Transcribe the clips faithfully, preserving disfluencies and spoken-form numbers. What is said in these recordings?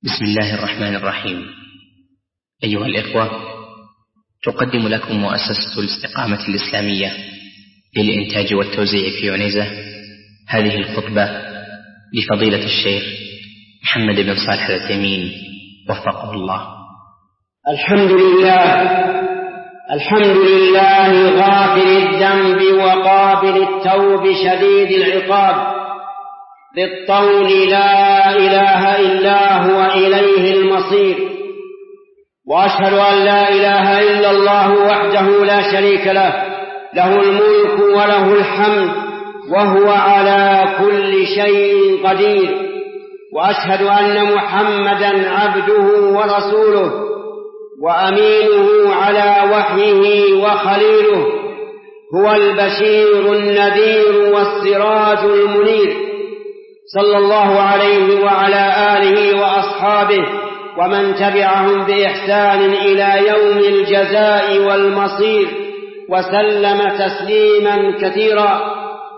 بسم الله الرحمن الرحيم. أيها الإخوة، تقدم لكم مؤسسة الاستقامة الإسلامية للإنتاج والتوزيع في عنيزة هذه الخطبة لفضيلة الشيخ محمد بن صالح العثيمين وفقه الله. الحمد لله الحمد لله غافر الذنب وقابل التوب شديد العقاب بالطول لا إله إلا هو إليه المصير، وأشهد أن لا إله إلا الله وحده لا شريك له، له الملك وله الحمد وهو على كل شيء قدير، وأشهد أن محمدا عبده ورسوله وأمينه على وحيه وخليله، هو البشير النذير والسراج المنير، صلى الله عليه وعلى آله وأصحابه ومن تبعهم بإحسان إلى يوم الجزاء والمصير، وسلم تسليما كثيرا.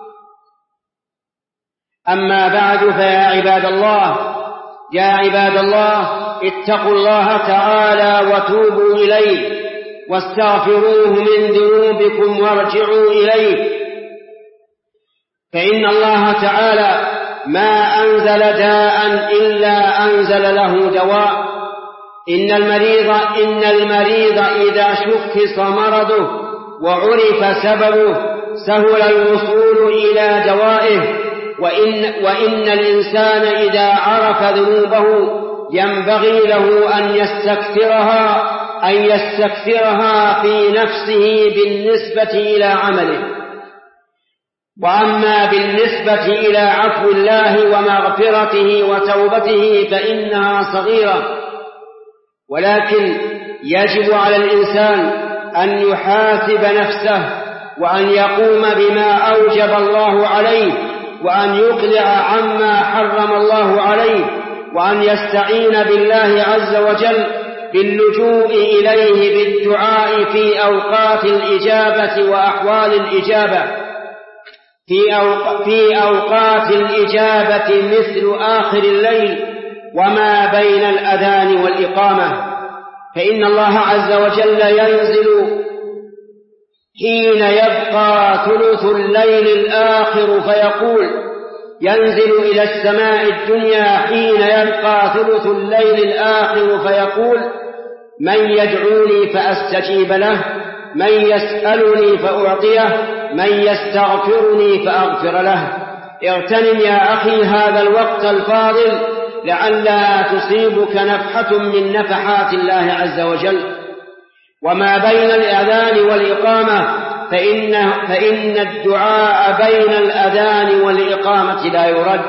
أما بعد، فيا عباد الله يا عباد الله اتقوا الله تعالى وتوبوا إليه واستغفروه من ذنوبكم وارجعوا إليه، فإن الله تعالى ما أنزل داء إلا أنزل له دواء. إن المريض إن المريض إذا شخص مرضه وعرف سببه سهل الوصول إلى دوائه، وإن, وإن الإنسان إذا عرف ذنوبه ينبغي له أن يستكثرها أن يستكثرها في نفسه بالنسبة إلى عمله. وأما بالنسبة إلى عفو الله ومغفرته وتوبته فإنها صغيرة، ولكن يجب على الإنسان أن يحاسب نفسه وأن يقوم بما أوجب الله عليه، وأن يقلع عما حرم الله عليه، وأن يستعين بالله عز وجل باللجوء إليه بالدعاء في أوقات الإجابة وأحوال الإجابة في, أوق... في أوقات الإجابة مثل آخر الليل وما بين الأذان والإقامة، فإن الله عز وجل ينزل حين يبقى ثلث الليل الآخر فيقول ينزل إلى السماء الدنيا حين يبقى ثلث الليل الآخر فيقول من يدعوني فأستجيب له، من يسألني فأعطيه، من يستغفرني فأغفر له. اغتنم يا أخي هذا الوقت الفاضل لعلها تصيبك نفحة من نفحات الله عز وجل. وما بين الأذان والإقامة فإن, فإن الدعاء بين الأذان والإقامة لا يرد.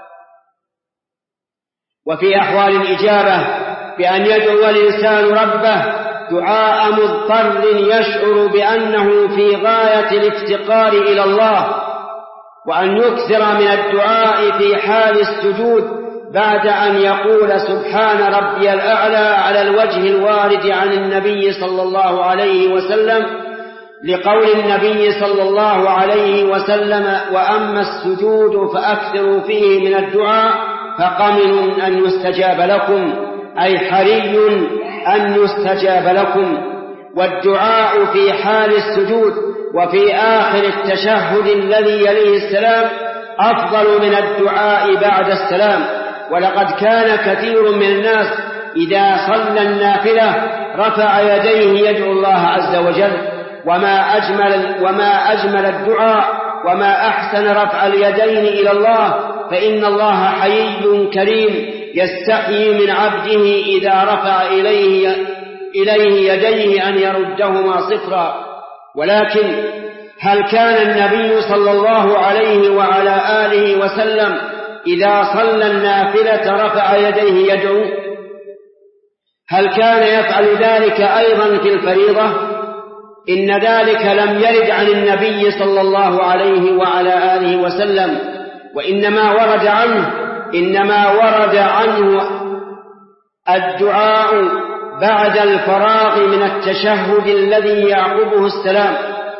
وفي أحوال الإجابة بأن يدعو الإنسان ربه دعاء مضطر يشعر بأنه في غاية الافتقار إلى الله، وأن يكثر من الدعاء في حال السجود بعد أن يقول سبحان ربي الأعلى على الوجه الوارد عن النبي صلى الله عليه وسلم، لقول النبي صلى الله عليه وسلم وأما السجود فأكثروا فيه من الدعاء فقمن أن يستجاب لكم، أي حري أن يستجاب لكم. والدعاء في حال السجود وفي آخر التشهد الذي يليه السلام أفضل من الدعاء بعد السلام. ولقد كان كثير من الناس إذا صلى النافلة رفع يديه يدعو الله عز وجل، وما أجمل, وما أجمل الدعاء وما أحسن رفع اليدين إلى الله، فإن الله حيي كريم يستحيي من عبده إذا رفع إليه, إليه يديه أن يردهما صفرا. ولكن هل كان النبي صلى الله عليه وعلى آله وسلم إذا صلى النافلة رفع يديه يدعو؟ هل كان يفعل ذلك أيضا في الفريضة؟ إن ذلك لم يرد عن النبي صلى الله عليه وعلى آله وسلم، وإنما ورد عنه إنما ورد عنه الدعاء بعد الفراغ من التشهد الذي يعقبه السلام.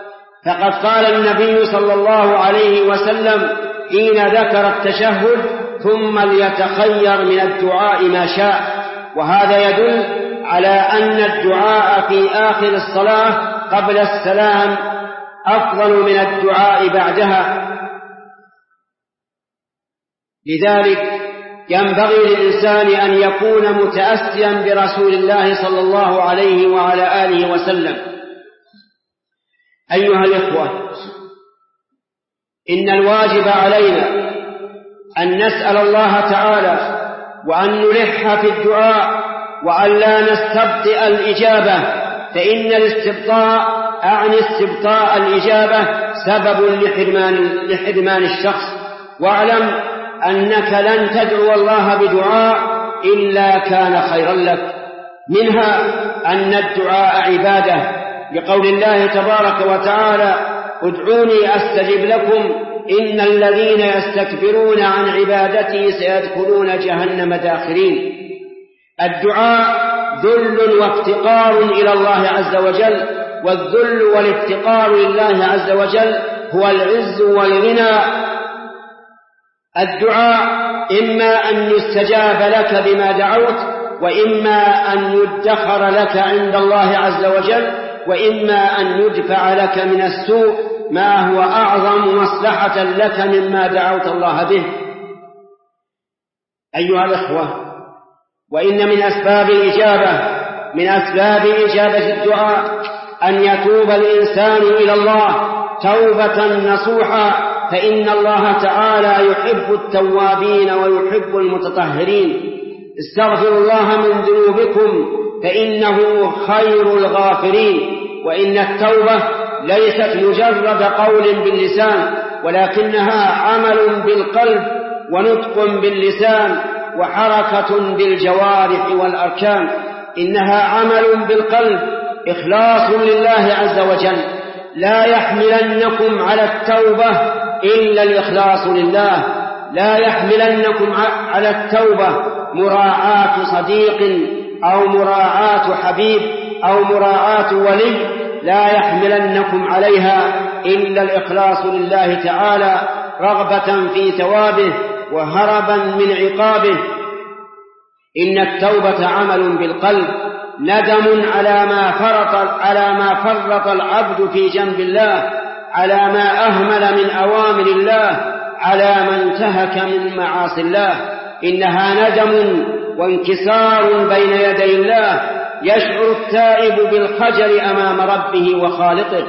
فقد قال النبي صلى الله عليه وسلم حين ذكر التشهد ثم ليتخير من الدعاء ما شاء. وهذا يدل على أن الدعاء في آخر الصلاة قبل السلام أفضل من الدعاء بعدها. لذلك ينبغي للإنسان أن يكون متأسيا برسول الله صلى الله عليه وعلى آله وسلم. أيها الإخوة، إن الواجب علينا أن نسأل الله تعالى وأن نلح في الدعاء وأن لا نستبطئ الإجابة، فإن الاستبطاء أعني استبطاء الإجابة سبب لحرمان, لحرمان الشخص. واعلم أنك لن تدعو الله بدعاء إلا كان خيرا لك. منها أن الدعاء عبادة، لقول الله تبارك وتعالى: ادعوني أستجب لكم إن الذين يستكبرون عن عبادتي سيدخلون جهنم داخرين. الدعاء ذل وافتقار إلى الله عز وجل، والذل والافتقار لله عز وجل هو العز والغنى. الدعاء إما أن يستجاب لك بما دعوت، وإما أن يدخر لك عند الله عز وجل، وإما أن يدفع لك من السوء ما هو أعظم مصلحة لك مما دعوت الله به. أيها الأخوة، وإن من أسباب الإجابة من أسباب إجابة الدعاء أن يتوب الإنسان إلى الله توبة نصوحا، فإن الله تعالى يحب التوابين ويحب المتطهرين. استغفروا الله من ذنوبكم فإنه خير الغافرين. وإن التوبة ليست مجرد قول باللسان، ولكنها عمل بالقلب ونطق باللسان وحركة بالجوارح والأركان. إنها عمل بالقلب، إخلاص لله عز وجل. لا يحملنكم على التوبة إلا الإخلاص لله. لا يحملنكم على التوبة مراعاة صديق أو مراعاة حبيب أو مراعاة ولي، لا يحملنكم عليها إلا الإخلاص لله تعالى، رغبة في ثوابه وهربا من عقابه. إن التوبة عمل بالقلب، ندم على ما فرط على ما فرط العبد في جنب الله، على ما أهمل من أوامر الله، على ما انتهك من معاصي الله. إنها ندم وانكسار بين يدي الله، يشعر التائب بالخجل أمام ربه وخالقه.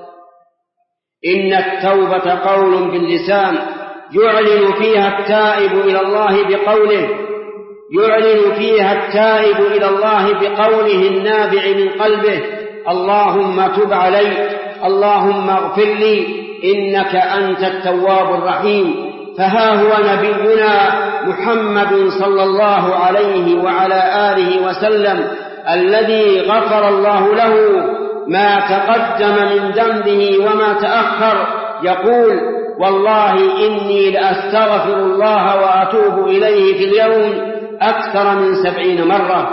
إن التوبة قول باللسان يعلن فيها التائب إلى الله بقوله يعلن فيها التائب إلى الله بقوله النابع من قلبه: اللهم تب علي، اللهم اغفر لي، إنك أنت التواب الرحيم. فها هو نبينا محمد صلى الله عليه وعلى آله وسلم الذي غفر الله له ما تقدم من ذنبه وما تأخر، يقول: والله إني لأستغفر الله وأتوب إليه في اليوم أكثر من سبعين مرة.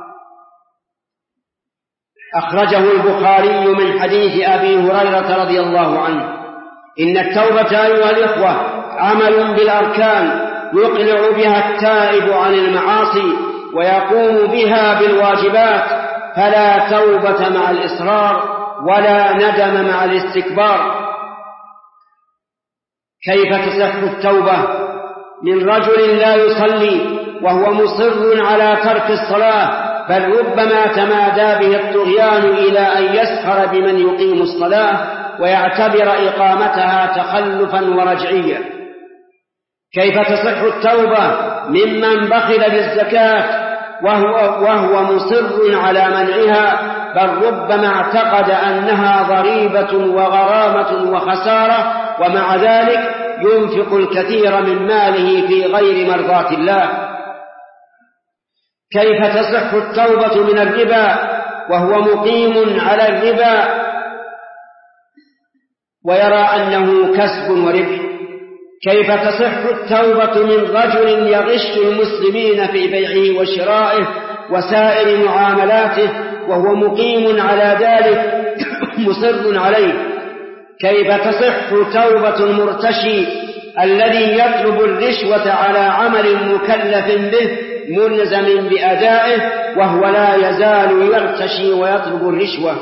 أخرجه البخاري من حديث أبي هريرة رضي الله عنه. إن التوبة أيها الإخوة عمل بالأركان يقلع بها التائب عن المعاصي ويقوم بها بالواجبات، فلا توبة مع الإصرار ولا ندم مع الاستكبار. كيف تصح التوبة من رجل لا يصلي وهو مصر على ترك الصلاة، بل ربما تمادى به الطغيان إلى أن يسخر بمن يقيم الصلاة ويعتبر إقامتها تخلفا ورجعيا؟ كيف تصح التوبة ممن بخل بالزكاة وهو, وهو مصر على منعها، بل ربما اعتقد أنها ضريبة وغرامة وخسارة، ومع ذلك ينفق الكثير من ماله في غير مرضاة الله؟ كيف تصح التوبة من الربا وهو مقيم على الربا ويرى أنه كسب وربح؟ كيف تصح التوبة من رجل يغش المسلمين في بيعه وشرائه وسائر معاملاته وهو مقيم على ذلك مصر عليه؟ كيف تصح توبة المرتشي الذي يطلب الرشوة على عمل مكلف به ملزم بأدائه وهو لا يزال يرتشي ويطلب الرشوة.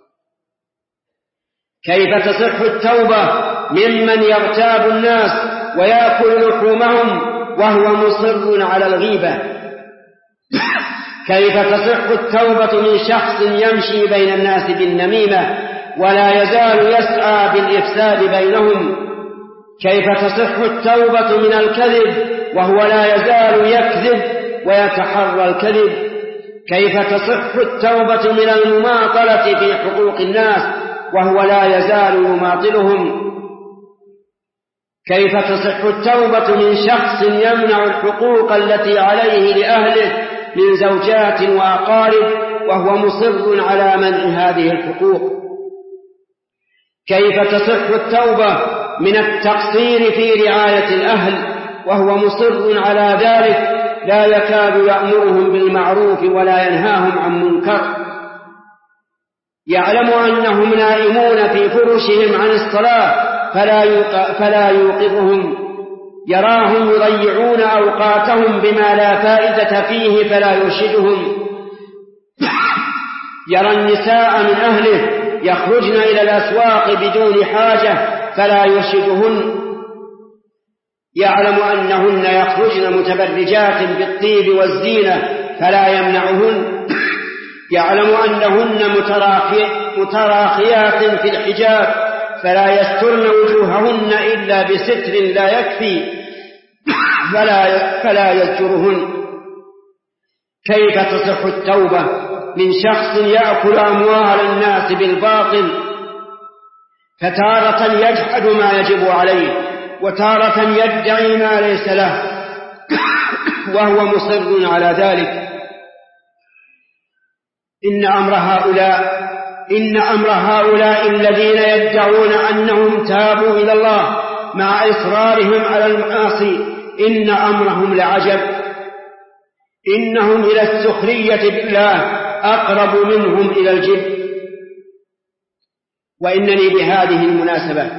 كيف تصح التوبة ممن يغتاب الناس ويأكل لحومهم وهو مصر على الغيبة؟ كيف تصح التوبة من شخص يمشي بين الناس بالنميمة ولا يزال يسعى بالإفساد بينهم؟ كيف تصح التوبة من الكذب وهو لا يزال يكذب ويتحرى الكذب؟ كيف تصح التوبة من المماطلة في حقوق الناس وهو لا يزال يماطلهم؟ كيف تصح التوبة من شخص يمنع الحقوق التي عليه لأهله من زوجات وأقارب وهو مصر على منع هذه الحقوق؟ كيف تصح التوبة من التقصير في رعاية الأهل وهو مصر على ذلك لا يكاد يأمرهم بالمعروف ولا ينهاهم عن منكر؟ يعلم أنهم نائمون في فرشهم عن الصلاة فلا فلا يوقظهم، يراهم يضيعون أوقاتهم بما لا فائدة فيه فلا يرشدهم، يرى النساء من أهله يخرجن إلى الأسواق بدون حاجة فلا يرشدهن، يعلم أنهن يخرجن متبرجات بالطيب والزينة فلا يمنعهن، يعلم أنهن متراخيات في الحجاب فلا يسترن وجوههن إلا بستر لا يكفي فلا, فلا يزجرهن. كيف تصح التوبة من شخص يأكل أموال الناس بالباطل فتارة يجحد ما يجب عليه وتارة يدعي ما ليس له وهو مصر على ذلك؟ إن أمر هؤلاء إن أمر هؤلاء الذين يدعون أنهم تابوا إلى الله مع إصرارهم على المعاصي إن أمرهم لعجب، إنهم إلى السخرية بالله أقرب منهم إلى الجد. وإنني بهذه المناسبة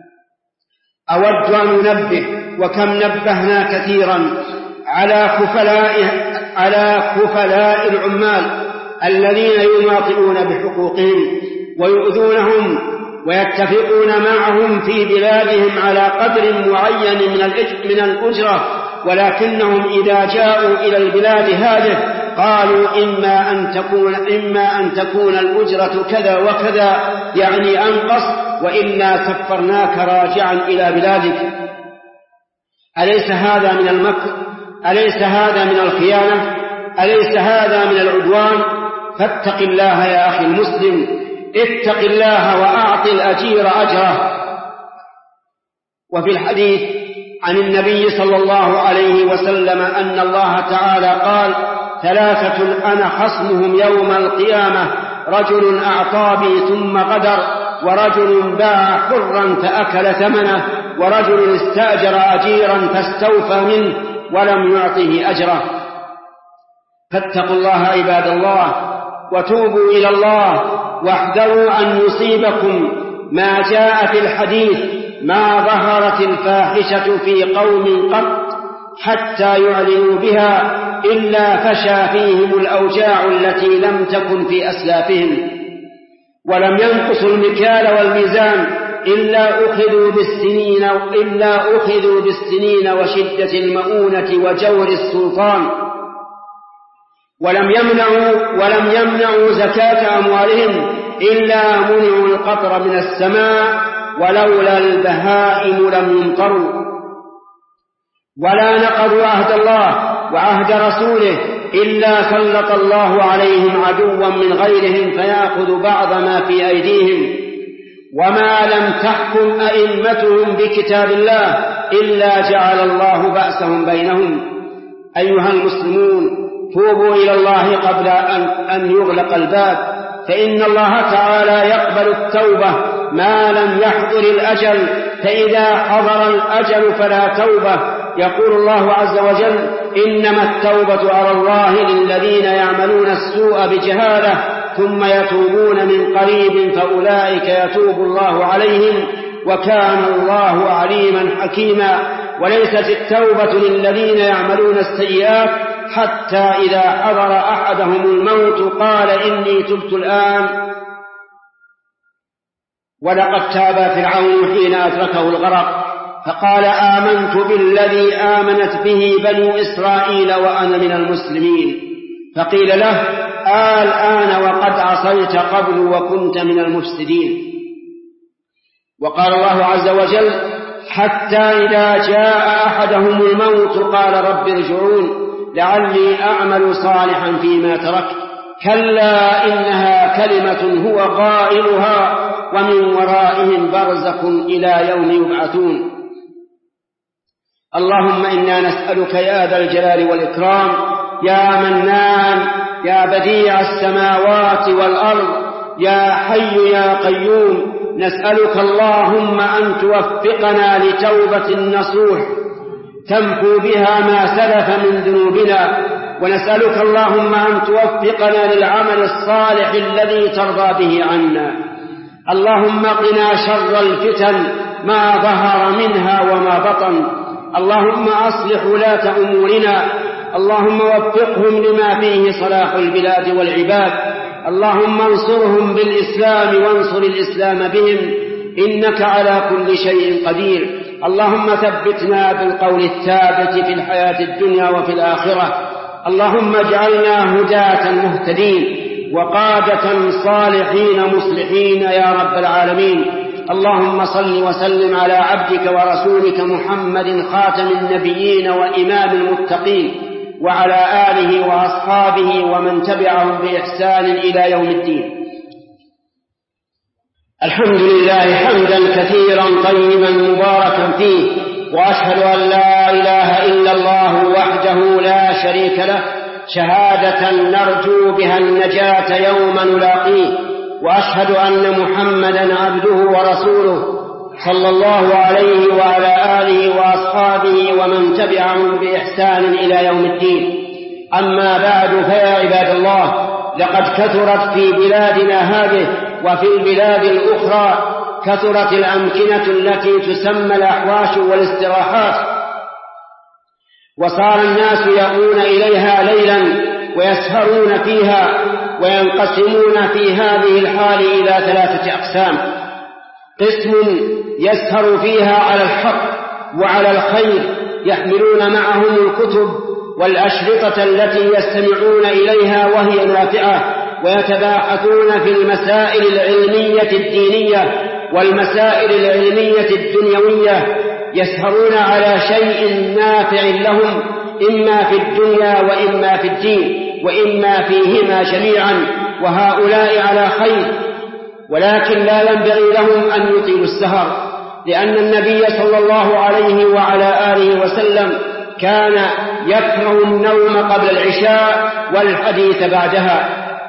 أود أن أنبه وكم نبهنا كثيرا على كفلاء على كفلاء العمال الذين يماطلون بحقوقهم ويؤذونهم ويتفقون معهم في بلادهم على قدر معين من الأجرة، ولكنهم إذا جاءوا إلى البلاد هذه قالوا إما أن تكون, إما أن تكون الأجرة كذا وكذا يعني أنقص وإلا سفرناك راجعا إلى بلادك. أليس هذا من المكر؟ أليس هذا من الخيانة؟ أليس هذا من العدوان؟ فاتق الله يا أخي المسلم، اتق الله وأعط الأجير أجره. وفي الحديث عن النبي صلى الله عليه وسلم أن الله تعالى قال: ثلاثة أنا خصمهم يوم القيامة: رجل أعطى بي ثم غدر، ورجل باع حرا فأكل ثمنه، ورجل استأجر أجيرا فاستوفى منه ولم يعطه أجره. فاتقوا الله عباد الله وتوبوا إلى الله واحذروا أن يصيبكم ما جاء في الحديث: ما ظهرت الفاحشة في قوم قط حتى يعلنوا بها إلا فشى فيهم الأوجاع التي لم تكن في أسلافهم، ولم ينقصوا المكيال والميزان إلا أخذوا بالسنين إلا أخذوا بالسنين وشدة المؤونة وجور السلطان، ولم يمنعوا ولم يمنعوا زكاة أموالهم إلا منعوا القطر من السماء، ولولا البهائم لم يمطروا، ولا نقضوا عهد الله وعهد رسوله إلا سلط الله عليهم عدوا من غيرهم فيأخذ بعض ما في أيديهم، وما لم تحكم أئمتهم بكتاب الله إلا جعل الله بأسهم بينهم. أيها المسلمون، توبوا إلى الله قبل أن يغلق الباب، فإن الله تعالى يقبل التوبة ما لم يحضر الأجل، فإذا حضر الأجل فلا توبة. يقول الله عز وجل: إنما التوبة على الله للذين يعملون السوء بجهالة ثم يتوبون من قريب فأولئك يتوب الله عليهم وكان الله عليما حكيما. وليست التوبة للذين يعملون السيئات حتى إذا حضر أحدهم الموت قال إني تبت الآن. ولقد تاب فرعون حين أدركه الغرق فقال آمنت بالذي آمنت به بنو إسرائيل وأنا من المسلمين. فقيل له الآن وقد عصيت قبل وكنت من المفسدين. وقال الله عز وجل حتى إذا جاء أحدهم الموت قال رب ارجعون لعلي أعمل صالحا فيما تركت كلا إنها كلمة هو قائلها ومن ورائهم برزخ إلى يوم يبعثون. اللهم إنا نسألك يا ذا الجلال والإكرام يا منان يا بديع السماوات والأرض يا حي يا قيوم، نسألك اللهم أن توفقنا لتوبة نصوح تمحو بها ما سلف من ذنوبنا، ونسألك اللهم أن توفقنا للعمل الصالح الذي ترضى به عنا. اللهم قنا شر الفتن ما ظهر منها وما بطن. اللهم أصلح ولاة أمورنا، اللهم وفقهم لما فيه صلاح البلاد والعباد. اللهم انصرهم بالإسلام وانصر الإسلام بهم إنك على كل شيء قدير. اللهم ثبتنا بالقول الثابت في الحياة الدنيا وفي الآخرة. اللهم اجعلنا هداة مهتدين وقادة صالحين مصلحين يا رب العالمين. اللهم صل وسلم على عبدك ورسولك محمد خاتم النبيين وإمام المتقين وعلى آله وأصحابه ومن تبعهم بإحسان إلى يوم الدين. الحمد لله حمدا كثيرا طيبا مباركا فيه، وأشهد أن لا إله إلا الله وحده لا شريك له شهادة نرجو بها النجاة يوم نلاقيه، وأشهد أن محمدا عبده ورسوله صلى الله عليه وعلى آله وأصحابه ومن تبعهم بإحسان إلى يوم الدين. أما بعد، فيا عباد الله، لقد كثرت في بلادنا هذه وفي البلاد الأخرى كثرت الأمكنة التي تسمى الأحواش والاستراحات، وصار الناس يأوون إليها ليلا ويسهرون فيها، وينقسمون في هذه الحال إلى ثلاثة أقسام: قسم يسهر فيها على الحق وعلى الخير، يحملون معهم الكتب والأشرطة التي يستمعون إليها وهي نافعة، ويتباحثون في المسائل العلمية الدينية والمسائل العلمية الدنيوية، يسهرون على شيء نافع لهم إما في الدنيا وإما في الدين وإما فيهما جميعا، وهؤلاء على خير، ولكن لا ينبغي لهم أن يطيلوا السهر، لأن النبي صلى الله عليه وعلى آله وسلم كان يكره النوم قبل العشاء والحديث بعدها.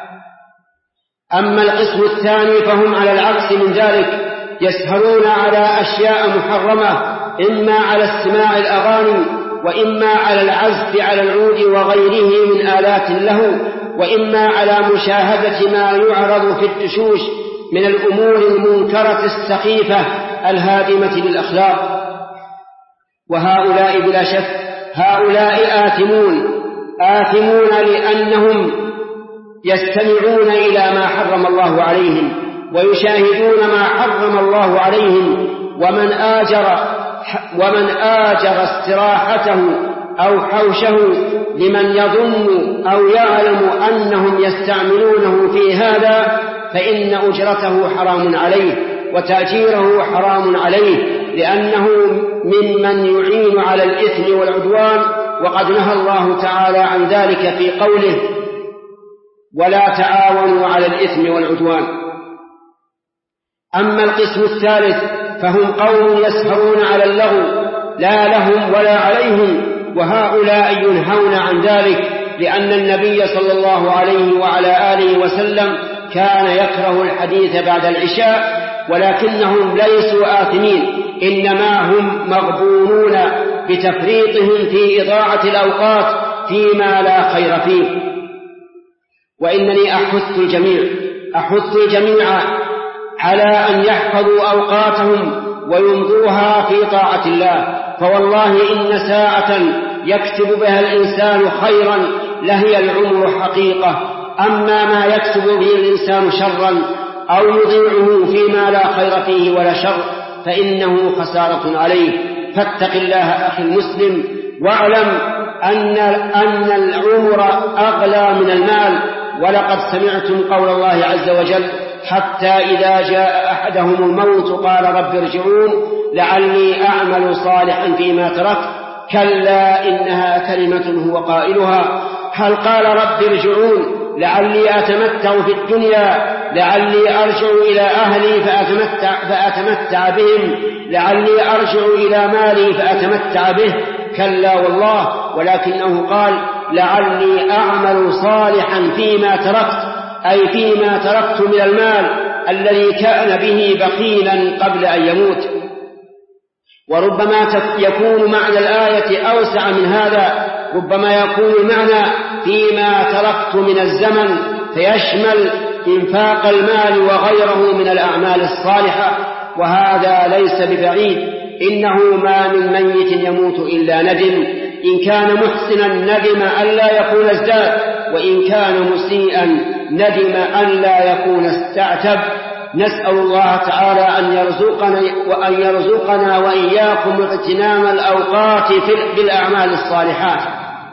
أما القسم الثاني فهم على العكس من ذلك، يسهرون على أشياء محرمة، إما على استماع الأغاني، وإما على العزف على العود وغيره من آلات له، وإما على مشاهدة ما يعرض في الدشوش من الأمور المنكرة السخيفة الهادمة للأخلاق. وهؤلاء بلا شك هؤلاء آثمون آثمون لأنهم يستمعون إلى ما حرم الله عليهم ويشاهدون ما حرم الله عليهم. ومن آجر ومن آجر استراحته أو حوشه لمن يظن أو يعلم أنهم يستعملونه في هذا فإن أجرته حرام عليه وتأجيره حرام عليه، لأنه ممن يعين على الإثم والعدوان، وقد نهى الله تعالى عن ذلك في قوله: ولا تعاونوا على الإثم والعدوان. أما القسم الثالث فهم قوم يسهرون على اللغو لا لهم ولا عليهم، وهؤلاء ينهون عن ذلك، لأن النبي صلى الله عليه وعلى آله وسلم كان يكره الحديث بعد العشاء، ولكنهم ليسوا آثمين، إنما هم مغبونون بتفريطهم في إضاعة الأوقات فيما لا خير فيه. وإنني أحث الجميع أحث الجميع على أن يحفظوا أوقاتهم ويمضوها في طاعة الله. فوالله إن ساعة يكتب بها الإنسان خيرا لهي العمر حقيقة، أما ما يكتب به الإنسان شرا أو يضيعه فيما لا خير فيه ولا شر فإنه خسارة عليه. فاتق الله أخي المسلم، واعلم أن, أن العمر أغلى من المال. ولقد سمعتم قول الله عز وجل: حتى إذا جاء أحدهم الموت قال رب ارجعون لعلي أعمل صالحا فيما تركت كلا إنها كلمة هو قائلها. هل قال رب ارجعون لعلي أتمتع في الدنيا، لعلي أرجع إلى أهلي فأتمتع, فأتمتع بهم، لعلي أرجع إلى مالي فأتمتع به؟ كلا والله، ولكنه قال لعلي أعمل صالحا فيما تركت، أي فيما تركت من المال الذي كان به بخيلا قبل أن يموت. وربما يكون معنى الآية أوسع من هذا، ربما يكون المعنى فيما تركت من الزمن فيشمل إنفاق المال وغيره من الأعمال الصالحة، وهذا ليس ببعيد. إنه ما من ميت يموت إلا ندم، إن كان محسنا ندم أن لا يكون ازداد، وإن كان مسيئا ندم أن لا يكون استعتب. نسأل الله تعالى أن يرزقنا وأن يرزقنا وإياكم اغتنام الأوقات بالأعمال الصالحات.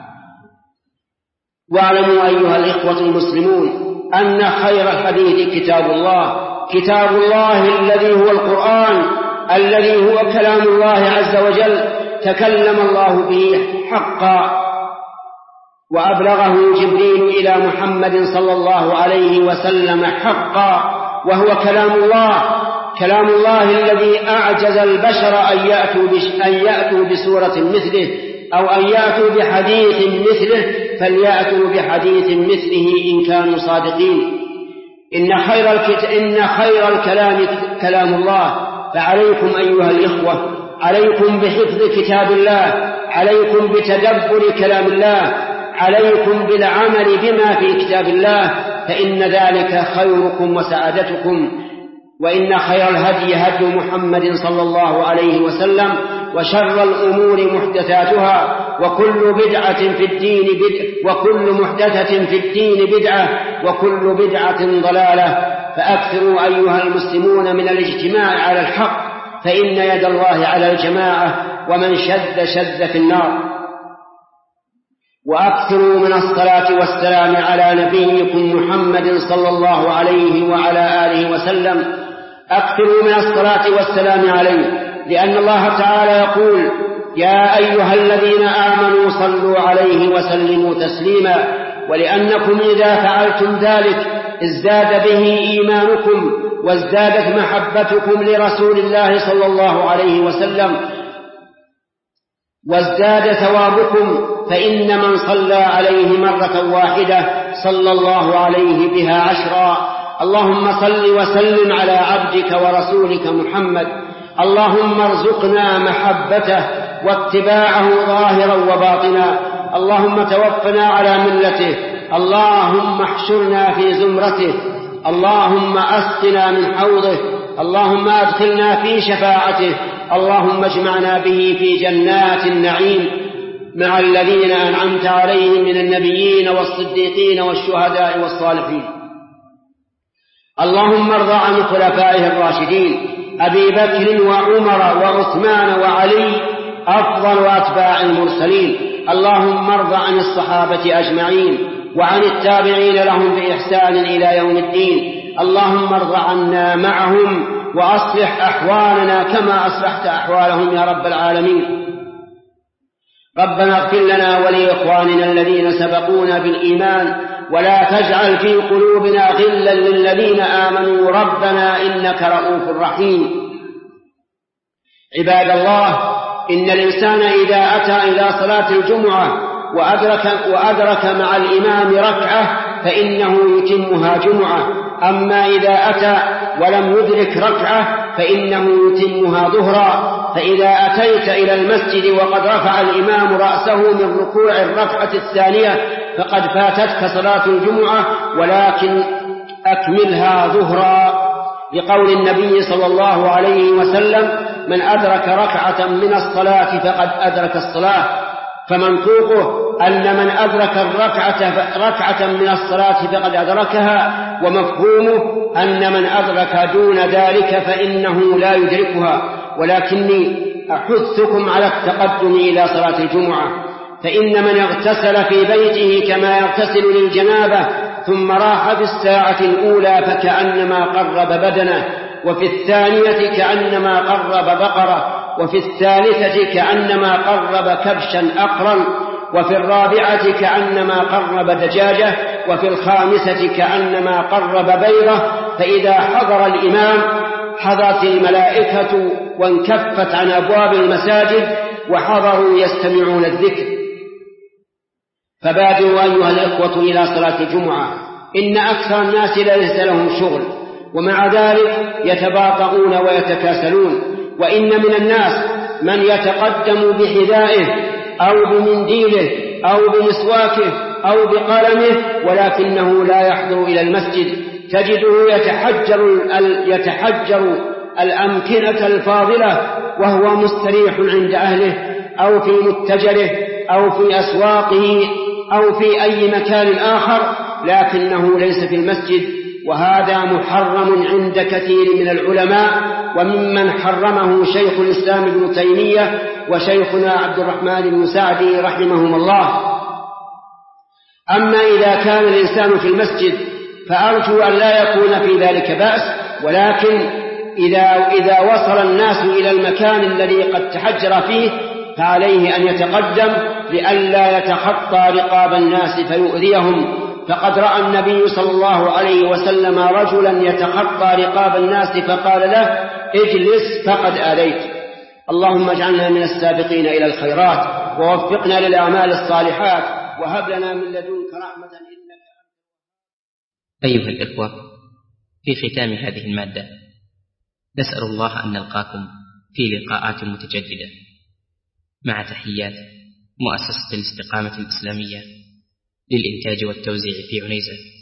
واعلموا أيها الإخوة المسلمون أن خير الحديث كتاب الله، كتاب الله الذي هو القرآن، الذي هو كلام الله عز وجل، تكلم الله به حقا وأبلغه جبريل إلى محمد صلى الله عليه وسلم حقا، وهو كلام الله، كلام الله الذي أعجز البشر أن يأتوا, أن يأتوا بسورة مثله أو أن يأتوا بحديث مثله، فليأتوا بحديث مثله إن كانوا صادقين. إن خير, الكت... إن خير الكلام كلام الله، فعليكم أيها الإخوة، عليكم بحفظ كتاب الله، عليكم بتدبر كلام الله، عليكم بالعمل بما في كتاب الله، فإن ذلك خيركم وسعادتكم. وإن خير الهدي هدي محمد صلى الله عليه وسلم، وشر الأمور محدثاتها، وكل بدعة في الدين بدعة، وكل محدثة في الدين بدعة، وكل بدعة ضلالة. فأكثروا أيها المسلمون من الاجتماع على الحق، فإن يد الله على الجماعة، ومن شد شد في النار. وأكثروا من الصلاة والسلام على نبيكم محمد صلى الله عليه وعلى آله وسلم. أكثروا من الصلاة والسلام عليه، لأن الله تعالى يقول: يا أيها الذين آمنوا صلوا عليه وسلموا تسليما. ولأنكم إذا فعلتم ذلك ازداد به إيمانكم، وازدادت محبتكم لرسول الله صلى الله عليه وسلم، وازداد ثوابكم. فإن من صلى عليه مرة واحدة صلى الله عليه بها عشرا. اللهم صل وسلم على عبدك ورسولك محمد. اللهم ارزقنا محبته واتباعه ظاهرا وباطنا. اللهم توفنا على ملته. اللهم احشرنا في زمرته. اللهم أسقنا من حوضه. اللهم أدخلنا في شفاعته. اللهم اجمعنا به في جنات النعيم مع الذين أنعمت عليهم من النبيين والصديقين والشهداء والصالحين. اللهم ارض عن خلفائه الراشدين أبي بكر وعمر وعثمان وعلي أفضل أتباع المرسلين. اللهم ارض عن الصحابة أجمعين وعن التابعين لهم بإحسان إلى يوم الدين. اللهم ارض عنا معهم وأصلح أحوالنا كما أصلحت أحوالهم يا رب العالمين. ربنا اغفر لنا ولإخواننا الذين سبقونا بالإيمان، ولا تجعل في قلوبنا غلا للذين آمنوا ربنا إنك رؤوف رحيم. عباد الله، إن الإنسان إذا أتى إلى صلاة الجمعة وأدرك, وأدرك مع الإمام ركعة فإنه يتمها جمعة، أما إذا أتى ولم يدرك ركعة فإنه يتمها ظهرا. فإذا أتيت إلى المسجد وقد رفع الإمام رأسه من ركوع الركعة الثانية فقد فاتتك صلاة الجمعة، ولكن أكملها ظهرا، لقول النبي صلى الله عليه وسلم: من أدرك ركعة من الصلاة فقد أدرك الصلاة، فمنطوقه أن من أدرك الركعة ركعة من الصلاة فقد أدركها، ومفهومه أن من أدرك دون ذلك فإنه لا يدركها. ولكني أحثكم على التقدم إلى صلاة الجمعة، فإن من اغتسل في بيته كما يغتسل للجنابة ثم راح في الساعة الأولى فكأنما قرب بدنه، وفي الثانية كأنما قرب بقرة، وفي الثالثة كأنما قرب كبشا أقرا، وفي الرابعة كأنما قرب دجاجة، وفي الخامسة كأنما قرب بيضة. فإذا حضر الإمام حضرت الملائكة وانكفت عن أبواب المساجد وحضروا يستمعون الذكر. فبادروا أيها الإخوة إلى صلاة الجمعة، إن أكثر الناس ليس لهم شغل، ومع ذلك يتباطؤون ويتكاسلون. وإن من الناس من يتقدم بحذائه أو بمنديله أو بمسواكه أو بقلمه ولكنه لا يحضر إلى المسجد، تجده يتحجر, يتحجر الأمكنة الفاضلة وهو مستريح عند أهله أو في متجره أو في أسواقه أو في أي مكان آخر، لكنه ليس في المسجد. وهذا محرم عند كثير من العلماء، وممن حرمه شيخ الإسلام ابن تيمية وشيخنا عبد الرحمن بن سعدي رحمهم الله. أما إذا كان الإنسان في المسجد فأرجو أن لا يكون في ذلك بأس، ولكن إذا, إذا وصل الناس إلى المكان الذي قد تحجر فيه فعليه أن يتقدم لئلا يتخطى رقاب الناس فيؤذيهم. فقد رأى النبي صلى الله عليه وسلم رجلا يتخطى رقاب الناس فقال له: اجلس فقد آليت. اللهم اجعلنا من السابقين إلى الخيرات، ووفقنا للأعمال الصالحات، وهب لنا من لدنك رحمة إنك. أيها الإخوة، في ختام هذه المادة نسأل الله أن نلقاكم في لقاءات متجددة، مع تحيات مؤسسة الاستقامة الإسلامية للإنتاج والتوزيع في عنيزة.